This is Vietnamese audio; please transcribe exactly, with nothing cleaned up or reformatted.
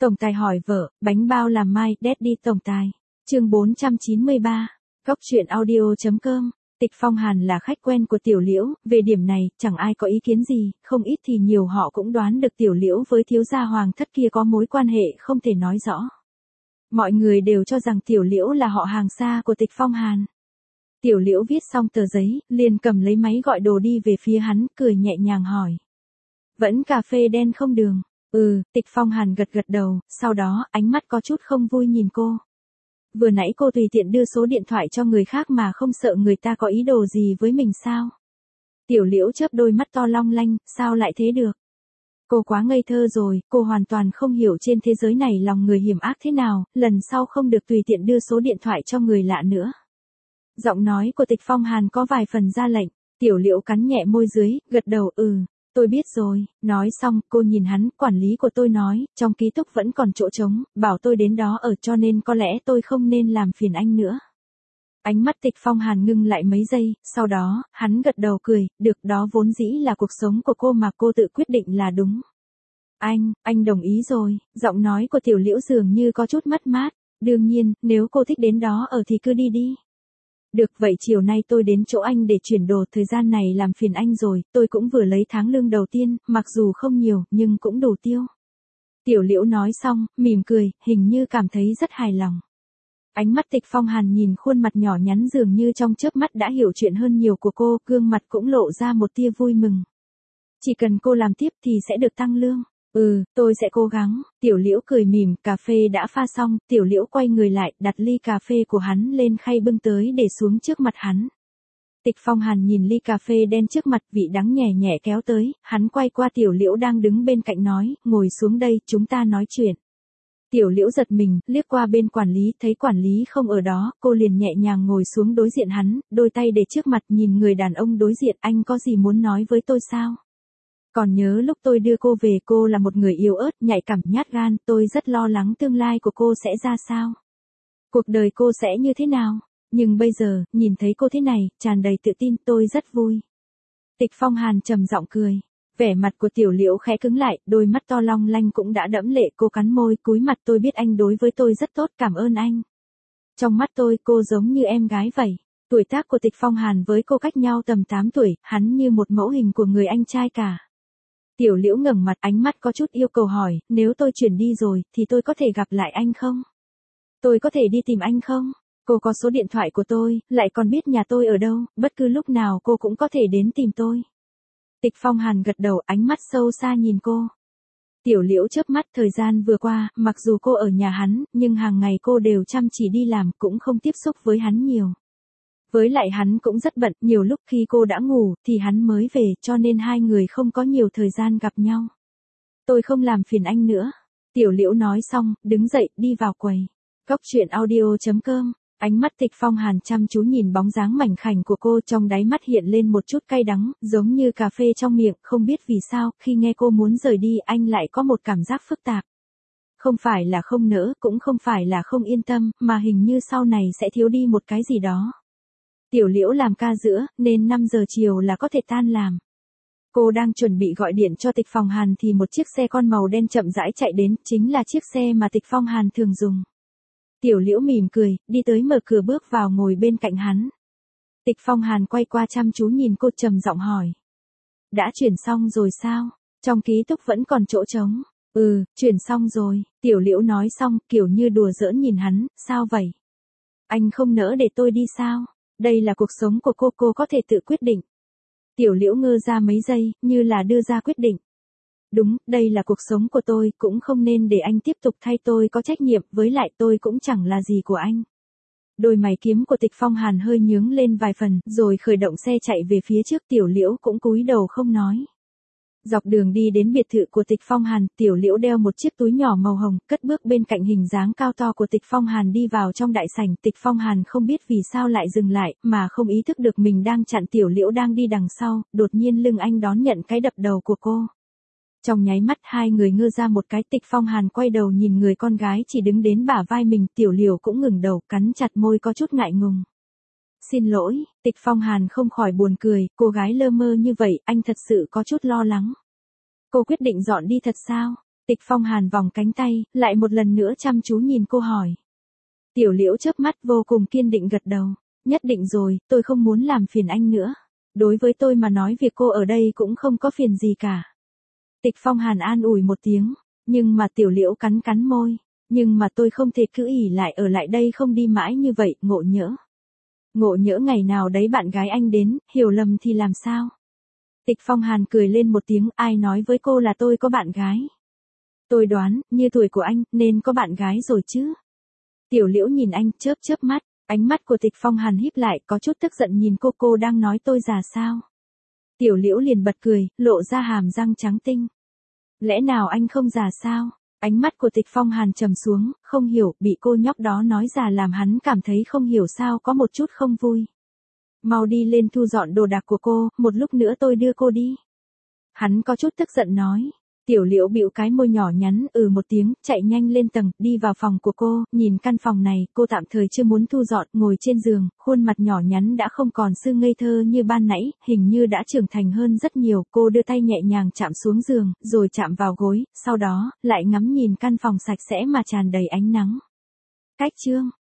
Tổng tài hỏi vợ, bánh bao làm mai, Daddy tổng tài. Chương bốn trăm chín mươi ba. Góc truyện audio chấm com. Tịch Phong Hàn là khách quen của Tiểu Liễu, về điểm này, chẳng ai có ý kiến gì, không ít thì nhiều họ cũng đoán được Tiểu Liễu với thiếu gia hoàng thất kia có mối quan hệ không thể nói rõ. Mọi người đều cho rằng Tiểu Liễu là họ hàng xa của Tịch Phong Hàn. Tiểu Liễu viết xong tờ giấy, liền cầm lấy máy gọi đồ đi về phía hắn, cười nhẹ nhàng hỏi. Vẫn cà phê đen không đường? Ừ, Tịch Phong Hàn gật gật đầu, sau đó, ánh mắt có chút không vui nhìn cô. Vừa nãy cô tùy tiện đưa số điện thoại cho người khác mà không sợ người ta có ý đồ gì với mình sao? Tiểu Liễu chớp đôi mắt to long lanh, sao lại thế được? Cô quá ngây thơ rồi, cô hoàn toàn không hiểu trên thế giới này lòng người hiểm ác thế nào, lần sau không được tùy tiện đưa số điện thoại cho người lạ nữa. Giọng nói của Tịch Phong Hàn có vài phần ra lệnh, Tiểu Liễu cắn nhẹ môi dưới, gật đầu ừ. Tôi biết rồi, nói xong, cô nhìn hắn, quản lý của tôi nói, trong ký túc vẫn còn chỗ trống, bảo tôi đến đó ở cho nên có lẽ tôi không nên làm phiền anh nữa. Ánh mắt Tịch Phong Hàn ngưng lại mấy giây, sau đó, hắn gật đầu cười, được đó vốn dĩ là cuộc sống của cô mà cô tự quyết định là đúng. Anh, anh đồng ý rồi, giọng nói của Tiểu Liễu dường như có chút mất mát, đương nhiên, nếu cô thích đến đó ở thì cứ đi đi. Được vậy chiều nay tôi đến chỗ anh để chuyển đồ, thời gian này làm phiền anh rồi, tôi cũng vừa lấy tháng lương đầu tiên, mặc dù không nhiều, nhưng cũng đủ tiêu. Tiểu Liễu nói xong, mỉm cười, hình như cảm thấy rất hài lòng. Ánh mắt Tịch Phong Hàn nhìn khuôn mặt nhỏ nhắn dường như trong chớp mắt đã hiểu chuyện hơn nhiều của cô, gương mặt cũng lộ ra một tia vui mừng. Chỉ cần cô làm tiếp thì sẽ được tăng lương. Ừ, tôi sẽ cố gắng. Tiểu Liễu cười mỉm, cà phê đã pha xong, Tiểu Liễu quay người lại, đặt ly cà phê của hắn lên khay bưng tới để xuống trước mặt hắn. Tịch Phong Hàn nhìn ly cà phê đen trước mặt, vị đắng nhẹ nhẹ kéo tới, hắn quay qua Tiểu Liễu đang đứng bên cạnh nói, ngồi xuống đây, chúng ta nói chuyện. Tiểu Liễu giật mình, liếc qua bên quản lý, thấy quản lý không ở đó, cô liền nhẹ nhàng ngồi xuống đối diện hắn, đôi tay để trước mặt nhìn người đàn ông đối diện, anh có gì muốn nói với tôi sao? Còn nhớ lúc tôi đưa cô về, cô là một người yếu ớt, nhạy cảm, nhát gan, tôi rất lo lắng tương lai của cô sẽ ra sao. Cuộc đời cô sẽ như thế nào. Nhưng bây giờ, nhìn thấy cô thế này, tràn đầy tự tin, tôi rất vui. Tịch Phong Hàn trầm giọng cười. Vẻ mặt của Tiểu Liễu khẽ cứng lại, đôi mắt to long lanh cũng đã đẫm lệ, cô cắn môi, cúi mặt, tôi biết anh đối với tôi rất tốt, cảm ơn anh. Trong mắt tôi, cô giống như em gái vậy. Tuổi tác của Tịch Phong Hàn với cô cách nhau tầm tám tuổi, hắn như một mẫu hình của người anh trai cả. Tiểu Liễu ngẩng mặt, ánh mắt có chút yêu cầu hỏi, nếu tôi chuyển đi rồi, thì tôi có thể gặp lại anh không? Tôi có thể đi tìm anh không? Cô có số điện thoại của tôi, lại còn biết nhà tôi ở đâu, bất cứ lúc nào cô cũng có thể đến tìm tôi. Tịch Phong Hàn gật đầu, ánh mắt sâu xa nhìn cô. Tiểu Liễu chớp mắt, thời gian vừa qua, mặc dù cô ở nhà hắn, nhưng hàng ngày cô đều chăm chỉ đi làm, cũng không tiếp xúc với hắn nhiều. Với lại hắn cũng rất bận, nhiều lúc khi cô đã ngủ, thì hắn mới về, cho nên hai người không có nhiều thời gian gặp nhau. Tôi không làm phiền anh nữa. Tiểu Liễu nói xong, đứng dậy, đi vào quầy. Góc truyện audio chấm com. Ánh mắt Tịch Phong Hàn chăm chú nhìn bóng dáng mảnh khảnh của cô, trong đáy mắt hiện lên một chút cay đắng, giống như cà phê trong miệng, không biết vì sao, khi nghe cô muốn rời đi, anh lại có một cảm giác phức tạp. Không phải là không nỡ, cũng không phải là không yên tâm, mà hình như sau này sẽ thiếu đi một cái gì đó. Tiểu Liễu làm ca giữa, nên năm giờ chiều là có thể tan làm. Cô đang chuẩn bị gọi điện cho Tịch Phong Hàn thì một chiếc xe con màu đen chậm rãi chạy đến, chính là chiếc xe mà Tịch Phong Hàn thường dùng. Tiểu Liễu mỉm cười, đi tới mở cửa bước vào ngồi bên cạnh hắn. Tịch Phong Hàn quay qua chăm chú nhìn cô, trầm giọng hỏi. Đã chuyển xong rồi sao? Trong ký túc vẫn còn chỗ trống. Ừ, chuyển xong rồi. Tiểu Liễu nói xong, kiểu như đùa giỡn nhìn hắn, sao vậy? Anh không nỡ để tôi đi sao? Đây là cuộc sống của cô, cô có thể tự quyết định. Tiểu Liễu ngơ ra mấy giây, như là đưa ra quyết định. Đúng, đây là cuộc sống của tôi, cũng không nên để anh tiếp tục thay tôi có trách nhiệm, với lại tôi cũng chẳng là gì của anh. Đôi mày kiếm của Tịch Phong Hàn hơi nhướng lên vài phần, rồi khởi động xe chạy về phía trước, Tiểu Liễu cũng cúi đầu không nói. Dọc đường đi đến biệt thự của Tịch Phong Hàn, Tiểu Liễu đeo một chiếc túi nhỏ màu hồng, cất bước bên cạnh hình dáng cao to của Tịch Phong Hàn đi vào trong đại sảnh. Tịch Phong Hàn không biết vì sao lại dừng lại, mà không ý thức được mình đang chặn Tiểu Liễu đang đi đằng sau, đột nhiên lưng anh đón nhận cái đập đầu của cô. Trong nháy mắt hai người ngơ ra một cái, Tịch Phong Hàn quay đầu nhìn người con gái chỉ đứng đến bả vai mình, Tiểu Liễu cũng ngừng đầu, cắn chặt môi có chút ngại ngùng. Xin lỗi, Tịch Phong Hàn không khỏi buồn cười, cô gái lơ mơ như vậy, anh thật sự có chút lo lắng. Cô quyết định dọn đi thật sao? Tịch Phong Hàn vòng cánh tay, lại một lần nữa chăm chú nhìn cô hỏi. Tiểu Liễu chớp mắt vô cùng kiên định gật đầu. Nhất định rồi, tôi không muốn làm phiền anh nữa. Đối với tôi mà nói việc cô ở đây cũng không có phiền gì cả. Tịch Phong Hàn an ủi một tiếng, nhưng mà Tiểu Liễu cắn cắn môi. Nhưng mà tôi không thể cứ ỉ lại ở lại đây không đi mãi như vậy, Ngộ Nhỡ. Ngộ nhỡ ngày nào đấy bạn gái anh đến, hiểu lầm thì làm sao? Tịch Phong Hàn cười lên một tiếng, ai nói với cô là tôi có bạn gái? Tôi đoán, như tuổi của anh, nên có bạn gái rồi chứ. Tiểu Liễu nhìn anh, chớp chớp mắt, ánh mắt của Tịch Phong Hàn híp lại, có chút tức giận nhìn cô, cô đang nói tôi già sao? Tiểu Liễu liền bật cười, lộ ra hàm răng trắng tinh. Lẽ nào anh không già sao? Ánh mắt của Tịch Phong Hàn trầm xuống, không hiểu, bị cô nhóc đó nói già làm hắn cảm thấy không hiểu sao có một chút không vui. Mau đi lên thu dọn đồ đạc của cô, một lúc nữa tôi đưa cô đi. Hắn có chút tức giận nói. Tiểu Liễu bĩu cái môi nhỏ nhắn ừ một tiếng, chạy nhanh lên tầng, đi vào phòng của cô, nhìn căn phòng này, cô tạm thời chưa muốn thu dọn, ngồi trên giường, khuôn mặt nhỏ nhắn đã không còn sưng ngây thơ như ban nãy, hình như đã trưởng thành hơn rất nhiều, cô đưa tay nhẹ nhàng chạm xuống giường, rồi chạm vào gối, sau đó, lại ngắm nhìn căn phòng sạch sẽ mà tràn đầy ánh nắng. Cách chương